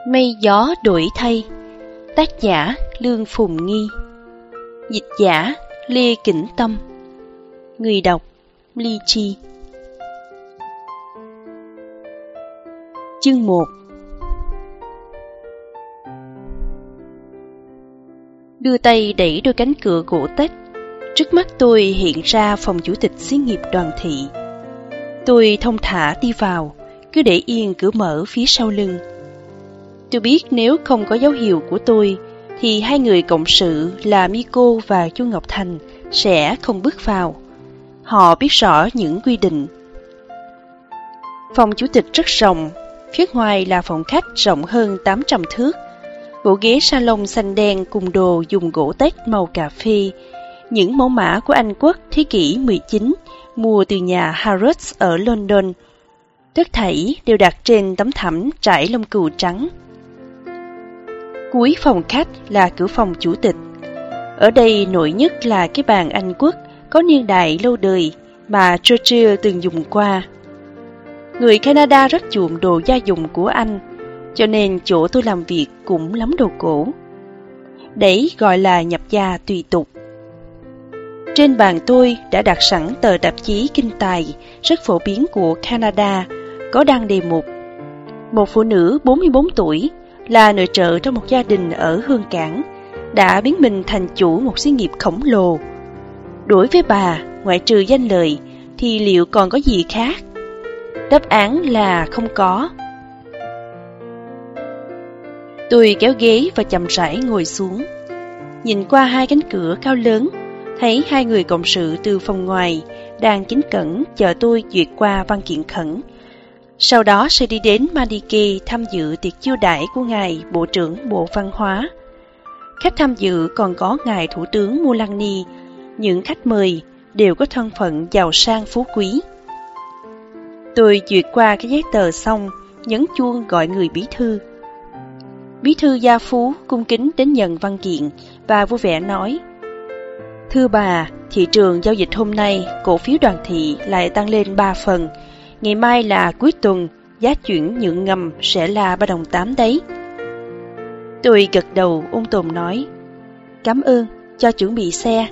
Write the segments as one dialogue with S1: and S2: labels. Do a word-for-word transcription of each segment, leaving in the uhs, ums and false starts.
S1: Mây gió đổi thay. Tác giả Lương Phùng Nghi. Dịch giả Lê Kỉnh Tâm. Người đọc Ly Chi. Chương một. Đưa tay đẩy đôi cánh cửa gỗ tách. Trước mắt tôi hiện ra phòng chủ tịch xí nghiệp Đoàn Thị. Tôi thông thả đi vào, cứ để yên cửa mở phía sau lưng. Tôi biết nếu không có dấu hiệu của tôi, thì hai người cộng sự là Miko và Chu Ngọc Thành sẽ không bước vào. Họ biết rõ những quy định. Phòng chủ tịch rất rộng, phía ngoài là phòng khách rộng hơn tám trăm thước. Bộ ghế salon xanh đen cùng đồ dùng gỗ tách màu cà phê, những mẫu mã của Anh Quốc thế kỷ mười chín, mua từ nhà Harrods ở London. Tất thảy đều đặt trên tấm thảm trải lông cừu trắng. Cuối phòng khách là cửa phòng chủ tịch. Ở đây nổi nhất là cái bàn Anh Quốc có niên đại lâu đời mà Churchill từng dùng qua. Người Canada rất chuộng đồ gia dụng của Anh, cho nên chỗ tôi làm việc cũng lắm đồ cổ. Đấy gọi là nhập gia tùy tục. Trên bàn tôi đã đặt sẵn tờ tạp chí kinh tài rất phổ biến của Canada, có đăng đề mục: một phụ nữ bốn mươi bốn tuổi là nội trợ trong một gia đình ở Hương Cảng, đã biến mình thành chủ một xí nghiệp khổng lồ. Đối với bà, ngoại trừ danh lợi, thì liệu còn có gì khác? Đáp án là không có. Tôi kéo ghế và chậm rãi ngồi xuống. Nhìn qua hai cánh cửa cao lớn, thấy hai người cộng sự từ phòng ngoài đang kính cẩn chờ tôi duyệt qua văn kiện khẩn. Sau đó sẽ đi đến Madike tham dự tiệc chiêu đãi của ngài Bộ trưởng Bộ Văn hóa. Khách tham dự còn có ngài Thủ tướng Mulani. Những khách mời đều có thân phận giàu sang phú quý. Tôi duyệt qua cái giấy tờ xong, nhấn chuông gọi người bí thư. Bí thư gia phú cung kính đến nhận văn kiện và vui vẻ nói: thưa bà, thị trường giao dịch hôm nay cổ phiếu Đoàn Thị lại tăng lên ba phần. Ngày mai là cuối tuần, giá chuyển nhượng ngầm sẽ là ba đồng tám đấy. Tôi gật đầu ôn tồn nói: cảm ơn, cho chuẩn bị xe.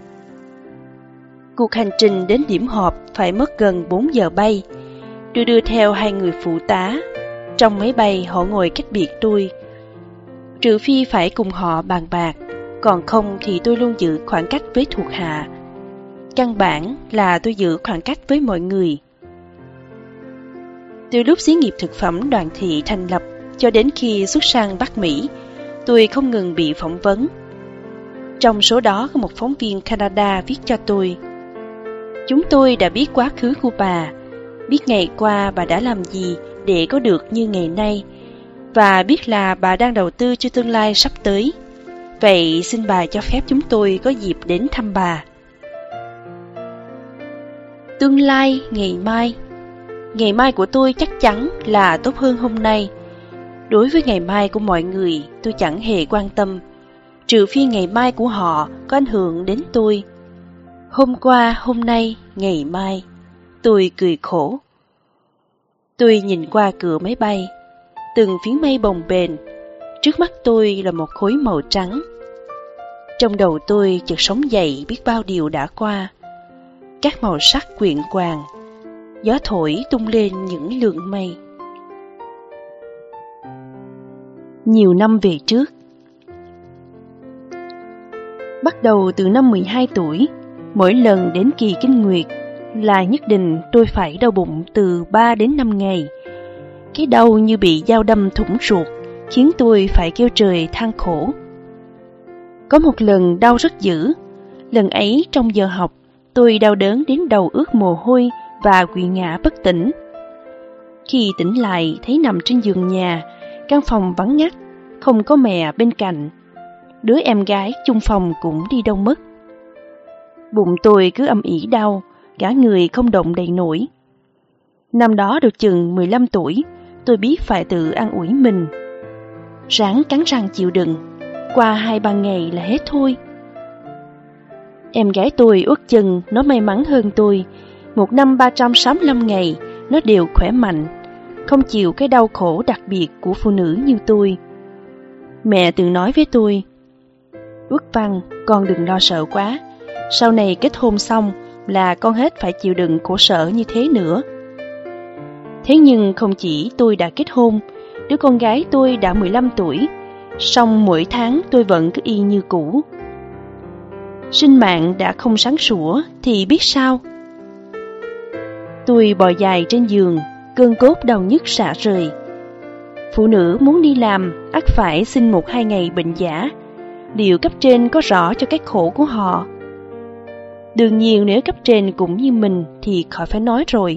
S1: Cuộc hành trình đến điểm họp phải mất gần bốn giờ bay. Tôi đưa theo hai người phụ tá. Trong máy bay họ ngồi cách biệt tôi. Trừ phi phải cùng họ bàn bạc, còn không thì tôi luôn giữ khoảng cách với thuộc hạ. Căn bản là tôi giữ khoảng cách với mọi người. Từ lúc xí nghiệp thực phẩm Đoàn Thị thành lập cho đến khi xuất sang Bắc Mỹ, tôi không ngừng bị phỏng vấn. Trong số đó có một phóng viên Canada viết cho tôi: chúng tôi đã biết quá khứ của bà, biết ngày qua bà đã làm gì để có được như ngày nay, và biết là bà đang đầu tư cho tương lai sắp tới. Vậy xin bà cho phép chúng tôi có dịp đến thăm bà. Tương lai ngày mai. Ngày mai của tôi chắc chắn là tốt hơn hôm nay. Đối với ngày mai của mọi người, tôi chẳng hề quan tâm, trừ phi ngày mai của họ có ảnh hưởng đến tôi. Hôm qua, hôm nay, ngày mai. Tôi cười khổ. Tôi nhìn qua cửa máy bay. Từng phiến mây bồng bềnh. Trước mắt tôi là một khối màu trắng. Trong đầu tôi chợt sống dậy biết bao điều đã qua. Các màu sắc quyện quàng. Gió thổi tung lên những lượng mây. Nhiều năm về trước. Bắt đầu từ năm mười hai tuổi, mỗi lần đến kỳ kinh nguyệt là nhất định tôi phải đau bụng từ ba đến năm ngày. Cái đau như bị dao đâm thủng ruột, khiến tôi phải kêu trời than khổ. Có một lần đau rất dữ. Lần ấy trong giờ học, tôi đau đớn đến đầu ướt mồ hôi và quỵ ngã bất tỉnh. Khi tỉnh lại thấy nằm trên giường nhà, căn phòng vắng ngắt, không có mẹ bên cạnh. Đứa em gái chung phòng cũng đi đâu mất. Bụng tôi cứ âm ỉ đau, cả người không động đậy nổi. Năm đó được chừng mười lăm tuổi, tôi biết phải tự an ủi mình. Ráng cắn răng chịu đựng, qua hai ba ngày là hết thôi. Em gái tôi uất chừng, nó may mắn hơn tôi. Một năm ba trăm sáu mươi lăm ngày, nó đều khỏe mạnh. không chịu cái đau khổ đặc biệt của phụ nữ như tôi. Mẹ từng nói với tôi, Ước Văn, con đừng lo sợ quá, sau này kết hôn xong là con hết phải chịu đựng khổ sở như thế nữa. Thế nhưng không chỉ tôi đã kết hôn, đứa con gái tôi đã mười lăm tuổi, song mỗi tháng tôi vẫn cứ y như cũ. Sinh mạng đã không sáng sủa thì biết sao. Tôi bò dài trên giường, cơn cốt đau nhức rã rời. Phụ nữ muốn đi làm, ắt phải xin một hai ngày bệnh giả. Liệu cấp trên có rõ cho cái khổ của họ? Đương nhiên nếu cấp trên cũng như mình thì khỏi phải nói rồi.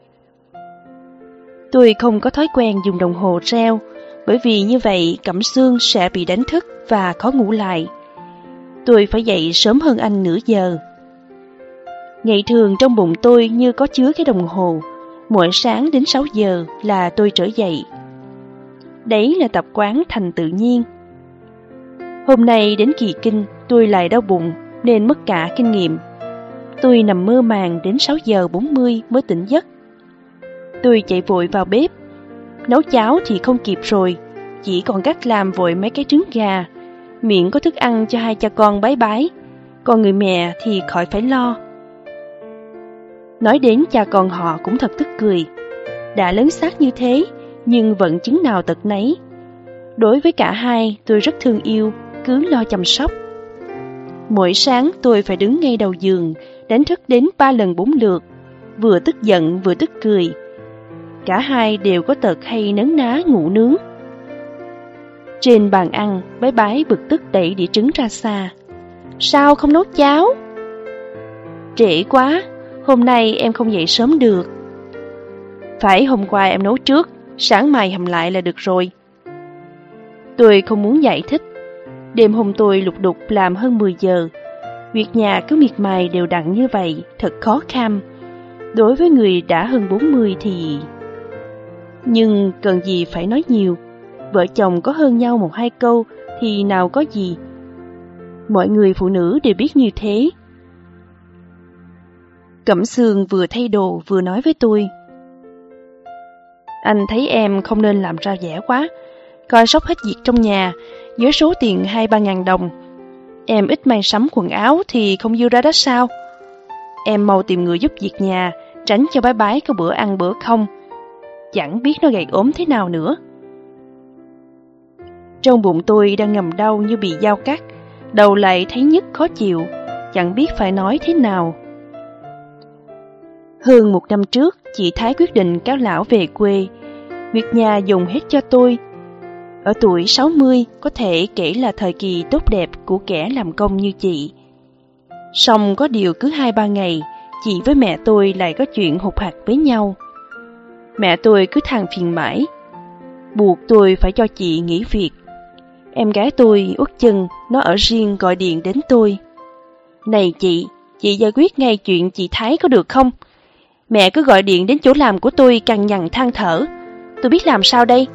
S1: Tôi không có thói quen dùng đồng hồ reo, bởi vì như vậy Cẩm Sương sẽ bị đánh thức và khó ngủ lại. Tôi phải dậy sớm hơn anh nửa giờ. Ngày thường trong bụng tôi như có chứa cái đồng hồ, mỗi sáng đến sáu giờ là tôi trở dậy. Đấy là tập quán thành tự nhiên. Hôm nay đến kỳ kinh tôi lại đau bụng nên mất cả kinh nghiệm. Tôi nằm mơ màng đến sáu giờ bốn mươi mới tỉnh giấc. Tôi chạy vội vào bếp. Nấu cháo thì không kịp rồi, chỉ còn cách làm vội mấy cái trứng gà, miệng có thức ăn cho hai cha con bái bái, còn người mẹ thì khỏi phải lo. Nói đến cha con họ cũng thật tức cười. Đã lớn xác như thế, nhưng vẫn chứng nào tật nấy. Đối với cả hai, tôi rất thương yêu, cứ lo chăm sóc. Mỗi sáng tôi phải đứng ngay đầu giường, đánh thức đến ba lần bốn lượt, vừa tức giận vừa tức cười. Cả hai đều có tật hay nấn ná ngủ nướng. Trên bàn ăn, bái bái bực tức đẩy đĩa trứng ra xa. Sao không nấu cháo? Trễ quá, hôm nay em không dậy sớm được. Phải hôm qua em nấu trước, sáng mai hầm lại là được rồi. Tôi không muốn giải thích. Đêm hôm tôi lục đục làm hơn mười giờ. Việc nhà cứ miệt mài đều đặn như vậy, thật khó khăn. Đối với người đã hơn bốn mươi thì... Nhưng cần gì phải nói nhiều. Vợ chồng có hơn nhau một hai câu thì nào có gì. Mọi người phụ nữ đều biết như thế. Cẩm Sương vừa thay đồ vừa nói với tôi. Anh thấy em không nên làm ra vẻ quá. Coi sóc hết việc trong nhà với số tiền hai ba ngàn đồng. Em ít may sắm quần áo thì không dư ra đó sao? Em mau tìm người giúp việc nhà, tránh cho bái bái có bữa ăn bữa không. Chẳng biết nó gầy ốm thế nào nữa. Trong bụng tôi đang ngầm đau như bị dao cắt, đầu lại thấy nhức khó chịu, chẳng biết phải nói thế nào. Hơn một năm trước, chị Thái quyết định cáo lão về quê. Việc nhà dùng hết cho tôi. Ở tuổi sáu mươi có thể kể là thời kỳ tốt đẹp của kẻ làm công như chị. Song có điều cứ hai ba ngày, chị với mẹ tôi lại có chuyện hụt hặc với nhau. Mẹ tôi cứ than phiền mãi, buộc tôi phải cho chị nghỉ việc. Em gái tôi uất chân, nó ở riêng gọi điện đến tôi. Này chị, chị giải quyết ngay chuyện chị Thái có được không? Mẹ cứ gọi điện đến chỗ làm của tôi cằn nhằn than thở. Tôi biết làm sao đây?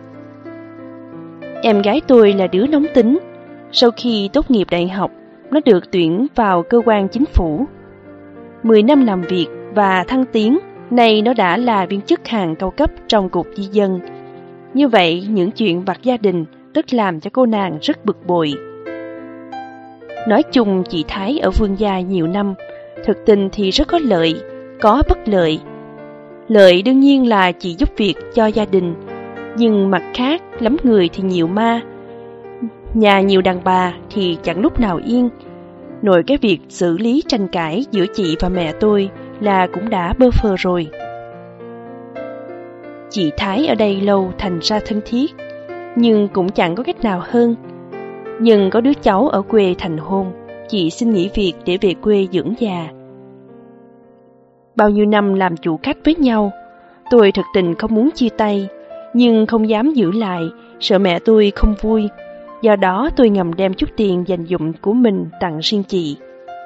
S1: Em gái tôi là đứa nóng tính. Sau khi tốt nghiệp đại học, nó được tuyển vào cơ quan chính phủ. Mười năm làm việc và thăng tiến, nay nó đã là viên chức hàng cao cấp trong cục di dân. Như vậy, những chuyện vặt gia đình rất làm cho cô nàng rất bực bội. Nói chung chị Thái ở Vương gia nhiều năm, thực tình thì rất có lợi, có bất lợi. Lợi đương nhiên là chị giúp việc cho gia đình, nhưng mặt khác lắm người thì nhiều ma. Nhà nhiều đàn bà thì chẳng lúc nào yên. Nội cái việc xử lý tranh cãi giữa chị và mẹ tôi là cũng đã bơ phờ rồi. Chị Thái ở đây lâu thành ra thân thiết, nhưng cũng chẳng có cách nào hơn. Nhưng có đứa cháu ở quê thành hôn, chị xin nghỉ việc để về quê dưỡng già. Bao nhiêu năm làm chủ khách với nhau, tôi thực tình không muốn chia tay, nhưng không dám giữ lại, sợ mẹ tôi không vui. Do đó tôi ngầm đem chút tiền dành dụm của mình tặng riêng chị.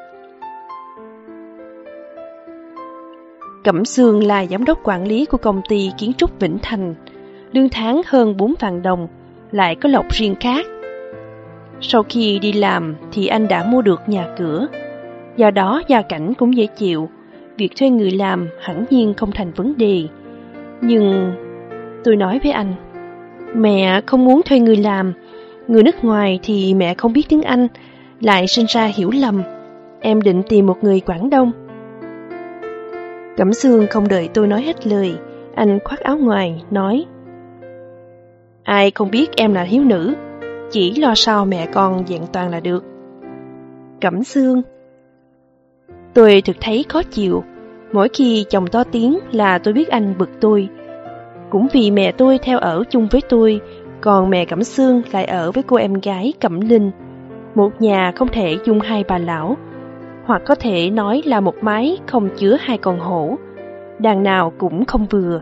S1: Cẩm Sương là giám đốc quản lý của công ty kiến trúc Vĩnh Thành, lương tháng hơn bốn vạn đồng, lại có lộc riêng khác. Sau khi đi làm thì anh đã mua được nhà cửa, do đó gia cảnh cũng dễ chịu, việc thuê người làm hẳn nhiên không thành vấn đề. Nhưng
S2: Tôi nói với anh, mẹ không muốn thuê người làm, người nước ngoài thì mẹ không biết tiếng Anh, lại sinh ra hiểu lầm. Em định tìm một người Quảng Đông. Cẩm Sương không đợi tôi nói hết lời, anh khoác áo ngoài, nói: Ai không biết em là thiếu nữ, chỉ lo sao mẹ con vẹn toàn là được. Cẩm Sương. Tôi thực thấy khó chịu, mỗi khi chồng to tiếng là tôi biết anh bực tôi. Cũng vì mẹ tôi theo ở chung với tôi, còn mẹ Cẩm Sương lại ở với cô em gái Cẩm Linh. Một nhà không thể dung hai bà lão, hoặc có thể nói là một mái không chứa hai con hổ, đàn nào cũng không vừa.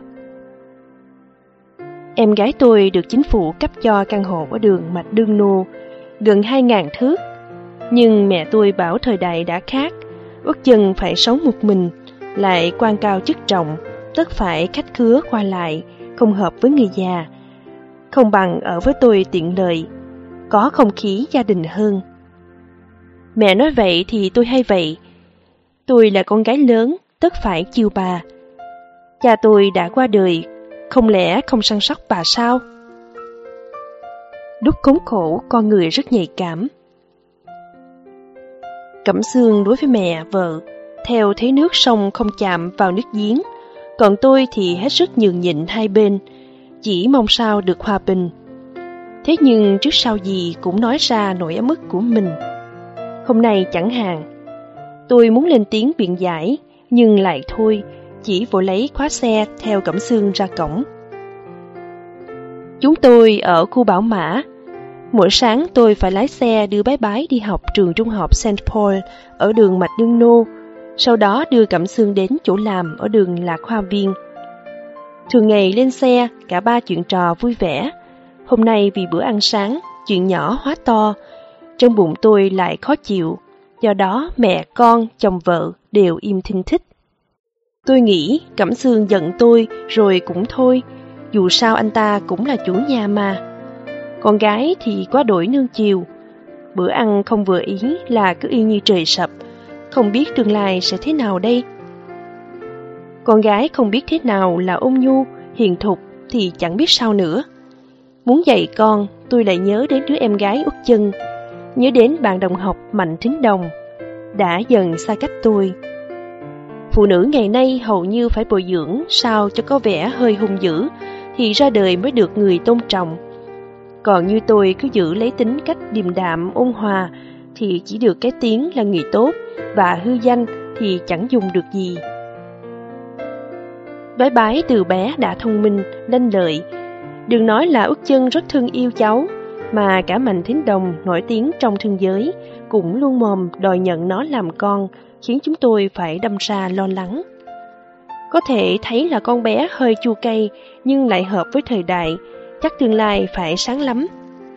S2: Em gái tôi được chính phủ cấp cho căn hộ ở đường Mạch Đương Nô, gần hai ngàn thước. Nhưng mẹ tôi bảo thời đại đã khác, Út Chân phải sống một mình, lại quan cao chức trọng, tất phải khách khứa qua lại, không hợp với người già. Không bằng ở với tôi tiện lợi, có không khí gia đình hơn. Mẹ nói vậy thì tôi hay vậy. Tôi là con gái lớn, tất phải chiều bà. Cha tôi đã qua đời, không lẽ không săn sóc bà sao? Lúc khốn khổ, con người rất nhạy cảm. Cẩm Sương đối với mẹ, vợ, theo thế nước sông không chạm vào nước giếng, còn tôi thì hết sức nhường nhịn hai bên, chỉ mong sao được hòa bình. Thế nhưng trước sau gì cũng nói ra nỗi ấm ức của mình. Hôm nay chẳng hạn, tôi muốn lên tiếng biện giải, nhưng lại thôi, chỉ vội lấy khóa xe theo Cẩm Sương ra cổng. Chúng tôi ở khu Bảo Mã. Mỗi sáng tôi phải lái xe đưa bé Bái đi học trường trung học Saint Paul ở đường Mạch Đương Nô, sau đó đưa Cẩm Sương đến chỗ làm ở đường Lạc Hoa Viên. Thường ngày lên xe, cả ba chuyện trò vui vẻ. Hôm nay vì bữa ăn sáng, chuyện nhỏ hóa to, trong bụng tôi lại khó chịu, do đó mẹ, con, chồng vợ đều im thinh thích. Tôi nghĩ Cẩm Sương giận tôi rồi cũng thôi, dù sao anh ta cũng là chủ nhà mà. Con gái thì quá đổi nương chiều, bữa ăn không vừa ý là cứ y như trời sập, không biết tương lai sẽ thế nào đây. Con gái không biết thế nào là ôn nhu, hiền thục thì chẳng biết sao nữa. Muốn dạy con, tôi lại nhớ đến đứa em gái Út Chân, nhớ đến bạn đồng học Mạnh Thính Đồng, đã dần xa cách tôi. Phụ nữ ngày nay hầu như phải bồi dưỡng sao cho có vẻ hơi hung dữ, thì ra đời mới được người tôn trọng. Còn như tôi cứ giữ lấy tính cách điềm đạm, ôn hòa, thì chỉ được cái tiếng là người tốt, và hư danh thì chẳng dùng được gì. Bái Bái từ bé đã thông minh, lanh lợi. Đừng nói là Út Chân rất thương yêu cháu, mà cả Mạnh Thính Đồng nổi tiếng trong thương giới cũng luôn mồm đòi nhận nó làm con, khiến chúng tôi phải đâm ra lo lắng. Có thể thấy là con bé hơi chua cay, nhưng lại hợp với thời đại, chắc tương lai phải sáng lắm.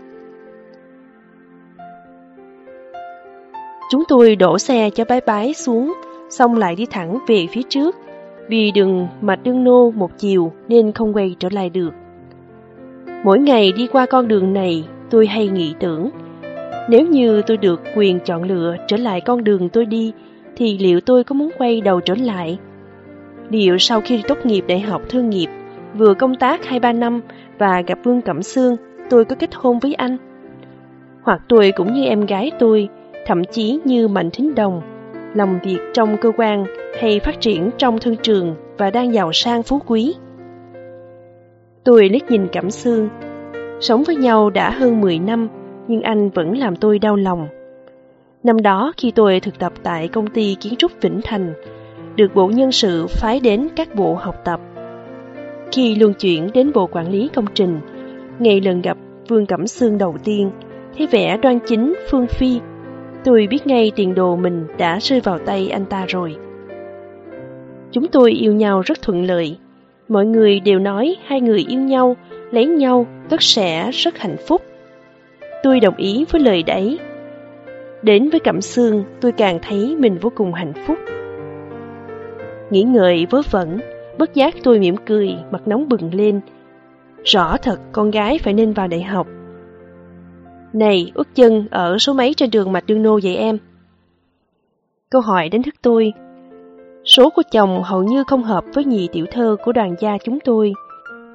S2: Chúng tôi đổ xe cho Bái Bái xuống, xong lại đi thẳng về phía trước. Vì đường Mạch Đương Nô một chiều nên không quay trở lại được. Mỗi ngày đi qua con đường này, tôi hay nghĩ tưởng, nếu như tôi được quyền chọn lựa trở lại con đường tôi đi, thì liệu tôi có muốn quay đầu trở lại? Liệu sau khi tốt nghiệp đại học thương nghiệp, vừa công tác hai ba năm và gặp Vương Cẩm Sương, tôi có kết hôn với anh? Hoặc tôi cũng như em gái tôi, thậm chí như Mạnh Thính Đồng, làm việc trong cơ quan hay phát triển trong thương trường và đang giàu sang phú quý. Tôi liếc nhìn Cẩm Sương. Sống với nhau đã hơn mười năm, nhưng anh vẫn làm tôi đau lòng. Năm đó khi tôi thực tập tại công ty kiến trúc Vĩnh Thành, được bộ nhân sự phái đến các bộ học tập. Khi luân chuyển đến bộ quản lý công trình, ngày lần gặp Vương Cẩm Sương đầu tiên, thấy vẻ đoan chính phương phi, tôi biết ngay tiền đồ mình đã rơi vào tay anh ta rồi. Chúng tôi yêu nhau rất thuận lợi. Mọi người đều nói hai người yêu nhau, lấy nhau tất sẽ rất hạnh phúc. Tôi đồng ý với lời đấy. Đến với Cẩm Sương, tôi càng thấy mình vô cùng hạnh phúc. Nghĩ ngợi vớ vẩn, bất giác tôi mỉm cười, mặt nóng bừng lên. Rõ thật con gái phải nên vào đại học. Này, Út Chân ở số mấy trên đường Mạch Đương Nô vậy em? Câu hỏi đánh thức tôi. Số của chồng hầu như không hợp với nhị tiểu thơ của đoàn gia chúng tôi.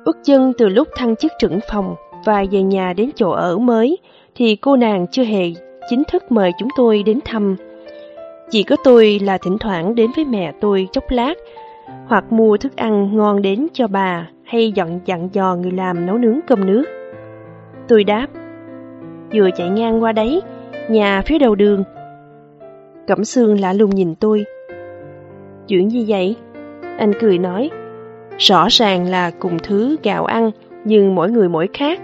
S2: Út Chân từ lúc thăng chức trưởng phòng và về nhà đến chỗ ở mới thì cô nàng chưa hề chính thức mời chúng tôi đến thăm. Chỉ có tôi là thỉnh thoảng đến với mẹ tôi chốc lát, hoặc mua thức ăn ngon đến cho bà, hay dặn dặn dò người làm nấu nướng cơm nước. Tôi đáp, vừa chạy ngang qua đấy, nhà phía đầu đường. Cẩm Sương lạ lùng nhìn tôi. Chuyện gì vậy? Anh cười nói, rõ ràng là cùng thứ gạo ăn, nhưng mỗi người mỗi khác.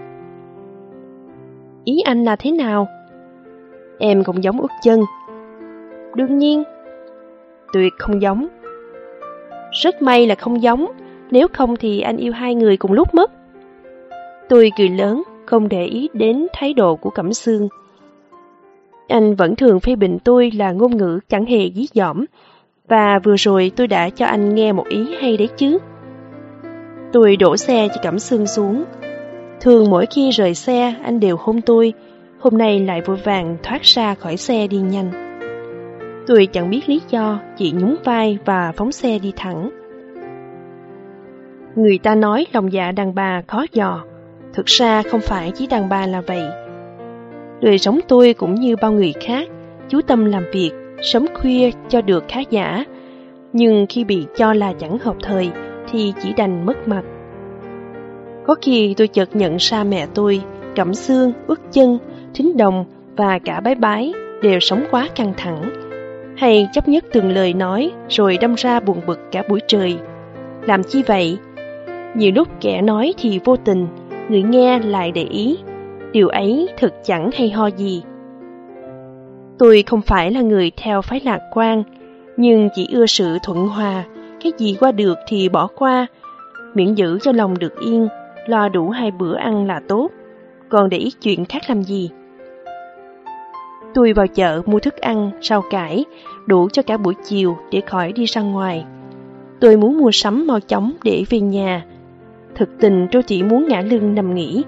S2: Ý anh là thế nào? Em cũng giống Út Chân. Đương nhiên. Tuyệt không giống. Rất may là không giống, nếu không thì anh yêu hai người cùng lúc mất. Tôi cười lớn, không để ý đến thái độ của Cẩm Sương. Anh vẫn thường phê bình tôi là ngôn ngữ chẳng hề dí dỏm, và vừa rồi tôi đã cho anh nghe một ý hay đấy chứ. Tôi đổ xe cho Cẩm Sương xuống. Thường mỗi khi rời xe anh đều hôn tôi, hôm nay lại vội vàng thoát ra khỏi xe đi nhanh. Tôi chẳng biết lý do, chỉ nhún vai và phóng xe đi thẳng. Người ta nói lòng dạ đàn bà khó dò, thực ra không phải chỉ đàn bà là vậy. Đời sống tôi cũng như bao người khác, chú tâm làm việc, sớm khuya cho được khá giả, nhưng khi bị cho là chẳng hợp thời thì chỉ đành mất mặt. Có khi tôi chợt nhận ra mẹ tôi, Cẩm Sương, Út Chân, Thính Đồng và cả Bái Bái đều sống quá căng thẳng, hay chấp nhất từng lời nói rồi đâm ra buồn bực cả buổi trời. Làm chi vậy? Nhiều lúc kẻ nói thì vô tình, người nghe lại để ý. Điều ấy thực chẳng hay ho gì. Tôi không phải là người theo phái lạc quan, nhưng chỉ ưa sự thuận hòa, cái gì qua được thì bỏ qua, miễn giữ cho lòng được yên, lo đủ hai bữa ăn là tốt, còn để ý chuyện khác làm gì. Tôi vào chợ mua thức ăn, rau cải, đủ cho cả buổi chiều để khỏi đi ra ngoài. Tôi muốn mua sắm mau chóng để về nhà. Thực tình tôi chỉ muốn ngả lưng nằm nghỉ.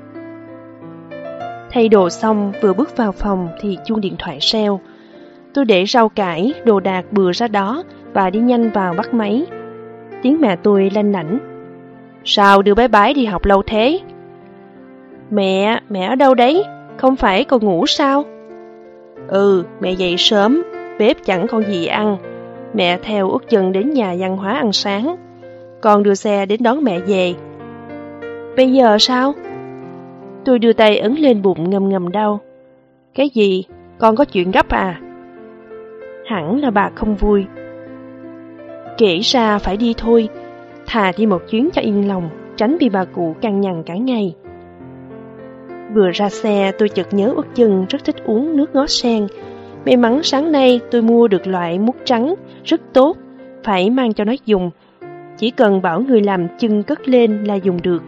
S2: Thay đồ xong, vừa bước vào phòng thì chuông điện thoại reo. Tôi để rau cải, đồ đạc bừa ra đó và đi nhanh vào bắt máy. Tiếng mẹ tôi lanh lảnh. Sao đưa bé Bái đi học lâu thế? Mẹ, mẹ ở đâu đấy? Không phải còn ngủ sao? Ừ, mẹ dậy sớm, bếp chẳng còn gì ăn. Mẹ theo Út Chân đến nhà văn hóa ăn sáng. Con đưa xe đến đón mẹ về. Bây giờ sao? Tôi đưa tay ấn lên bụng ngầm ngầm đau. Cái gì? Con có chuyện gấp à? Hẳn là bà không vui. Kể ra phải đi thôi, thà đi một chuyến cho yên lòng, tránh bị bà cụ cằn nhằn cả ngày. Vừa ra xe tôi chợt nhớ Út Chân rất thích uống nước ngó sen. May mắn sáng nay tôi mua được loại mút trắng, rất tốt, phải mang cho nó dùng. Chỉ cần bảo người làm chân cất lên là dùng được.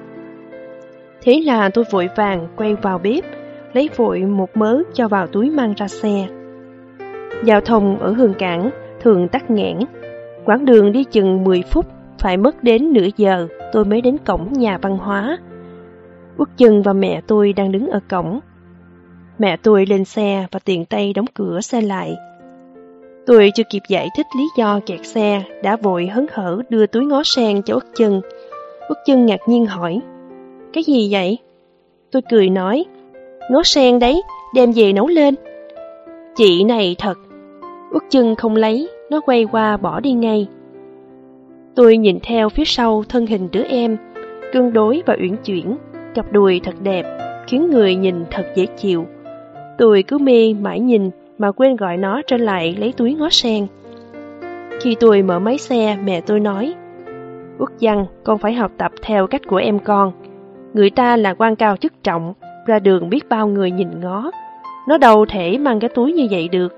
S2: Thế là tôi vội vàng quay vào bếp, lấy vội một mớ cho vào túi mang ra xe. Giao thông ở Hương Cảng thường tắc nghẽn. Quãng đường đi chừng mười phút, phải mất đến nửa giờ tôi mới đến cổng nhà văn hóa. Út Chân và mẹ tôi đang đứng ở cổng. Mẹ tôi lên xe và tiện tay đóng cửa xe lại. Tôi chưa kịp giải thích lý do kẹt xe, đã vội hớn hở đưa túi ngó sen cho Út Chân. Út Chân ngạc nhiên hỏi, cái gì vậy? Tôi cười nói, ngó sen đấy, đem về nấu lên. Chị này thật. Út Chân không lấy, nó quay qua bỏ đi ngay. Tôi nhìn theo phía sau thân hình đứa em, cân đối và uyển chuyển, cặp đùi thật đẹp, khiến người nhìn thật dễ chịu. Tôi cứ mê mãi nhìn mà quên gọi nó trở lại lấy túi ngó sen. Khi tôi mở máy xe, mẹ tôi nói, Út Văn, con phải học tập theo cách của em con. Người ta là quan cao chức trọng, ra đường biết bao người nhìn ngó. Nó đâu thể mang cái túi như vậy được.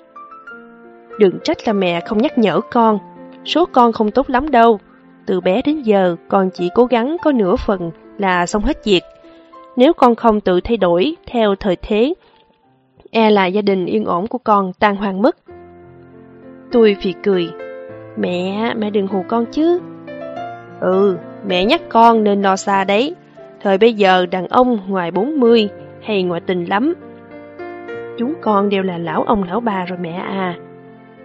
S2: Đừng trách là mẹ không nhắc nhở con. Số con không tốt lắm đâu. Từ bé đến giờ, con chỉ cố gắng có nửa phần là xong hết việc. Nếu con không tự thay đổi theo thời thế, e là gia đình yên ổn của con tan hoang mất. Tôi phì cười. Mẹ, mẹ đừng hù con chứ. Ừ, mẹ nhắc con nên lo xa đấy. Thời bây giờ đàn ông ngoài bốn mươi hay ngoại tình lắm. Chúng con đều là lão ông lão bà rồi mẹ à.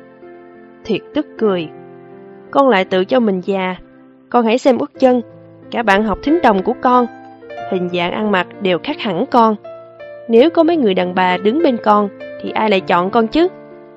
S2: Thiệt tức cười. Con lại tự cho mình già. Con hãy xem Út Chân. cả bạn học thính đồng của con, hình dạng ăn mặc đều khác hẳn con. Nếu có mấy người đàn bà đứng bên con, thì ai lại chọn con chứ?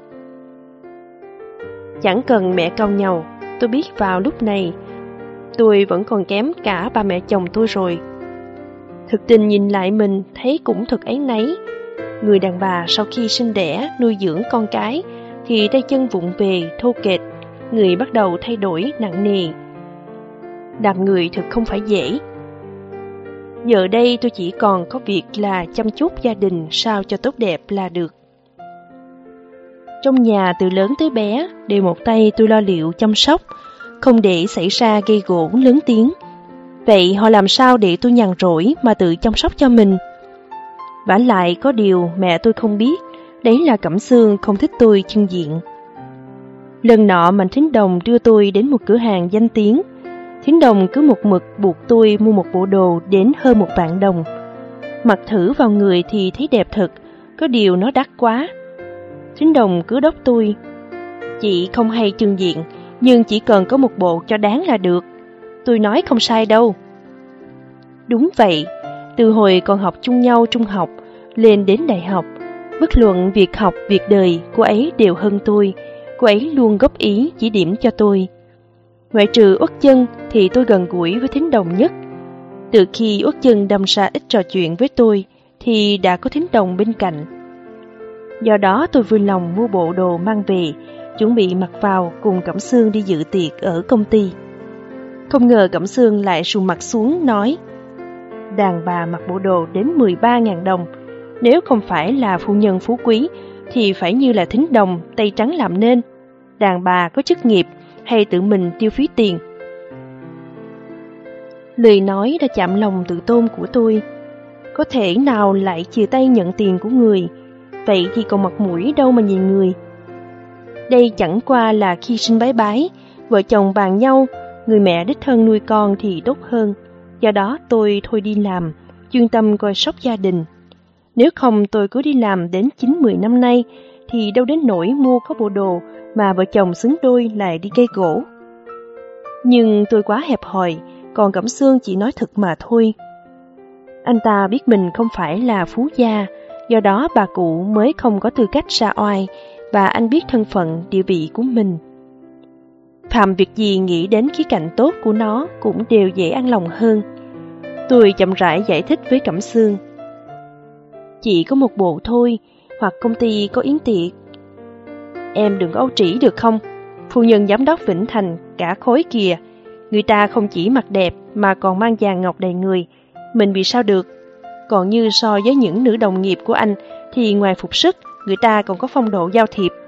S2: Chẳng cần mẹ cau nhàu, tôi biết vào lúc này, tôi vẫn còn kém cả ba mẹ chồng tôi rồi. Thực tình nhìn lại mình thấy cũng thật áy náy. Người đàn bà sau khi sinh đẻ, nuôi dưỡng con cái, thì tay chân vụng về, thô kệch, người bắt đầu thay đổi nặng nề. Làm người thật không phải dễ. Giờ đây tôi chỉ còn có việc là chăm chút gia đình sao cho tốt đẹp là được. Trong nhà từ lớn tới bé, đều một tay tôi lo liệu chăm sóc, không để xảy ra gây gổ lớn tiếng. Vậy họ làm sao để tôi nhàn rỗi mà tự chăm sóc cho mình? Vả lại có điều mẹ tôi không biết, đấy là Cẩm Sương không thích tôi chưng diện. Lần nọ Mạnh Thính Đồng đưa tôi đến một cửa hàng danh tiếng. Thính Đồng cứ một mực buộc tôi mua một bộ đồ đến hơn một vạn đồng. Mặc thử vào người thì thấy đẹp thật, có điều nó đắt quá. Thính Đồng cứ đốc tôi: chị không hay chưng diện, nhưng chỉ cần có một bộ cho đáng là được. Tôi nói không sai đâu. Đúng vậy, từ hồi còn học chung nhau trung học, lên đến đại học, bất luận việc học, việc đời, cô ấy đều hơn tôi. Cô ấy luôn góp ý, chỉ điểm cho tôi. Ngoại trừ Uất Chân thì tôi gần gũi với Thính Đồng nhất. Từ khi Uất Chân đâm ra ít trò chuyện với tôi, thì đã có Thính Đồng bên cạnh. Do đó tôi vui lòng mua bộ đồ mang về, chuẩn bị mặc vào cùng Cẩm Sương đi dự tiệc ở công ty. Không ngờ Cẩm Sương lại sụ mặt xuống nói: đàn bà mặc bộ đồ đến mười ba nghìn đồng, nếu không phải là phu nhân phú quý thì phải như là Thính Đồng tay trắng làm nên. Đàn bà có chức nghiệp hay tự mình tiêu phí tiền? Lời nói đã chạm lòng tự tôn của tôi. Có thể nào lại chia tay nhận tiền của người, vậy thì còn mặt mũi đâu mà nhìn người. Đây chẳng qua là khi sinh bái bái, vợ chồng bàn nhau, người mẹ đích thân nuôi con thì tốt hơn. Do đó tôi thôi đi làm, chuyên tâm coi sóc gia đình. Nếu không tôi cứ đi làm đến chín mười năm nay, thì đâu đến nỗi mua có bộ đồ mà vợ chồng xứng đôi lại đi cây gỗ. Nhưng tôi quá hẹp hòi, còn Cẩm Sương chỉ nói thật mà thôi. Anh ta biết mình không phải là phú gia, do đó bà cụ mới không có tư cách ra oai, và anh biết thân phận, địa vị của mình. Phạm việc gì nghĩ đến khía cạnh tốt của nó cũng đều dễ ăn lòng hơn. Tôi chậm rãi giải thích với Cẩm Sương: chỉ có một bộ thôi, hoặc công ty có yến tiệc. Em đừng có âu trĩ được không? Phu nhân giám đốc Vĩnh Thành cả khối kìa, người ta không chỉ mặc đẹp mà còn mang vàng ngọc đầy người, mình bị sao được? Còn như so với những nữ đồng nghiệp của anh thì ngoài phục sức, người ta còn có phong độ giao thiệp.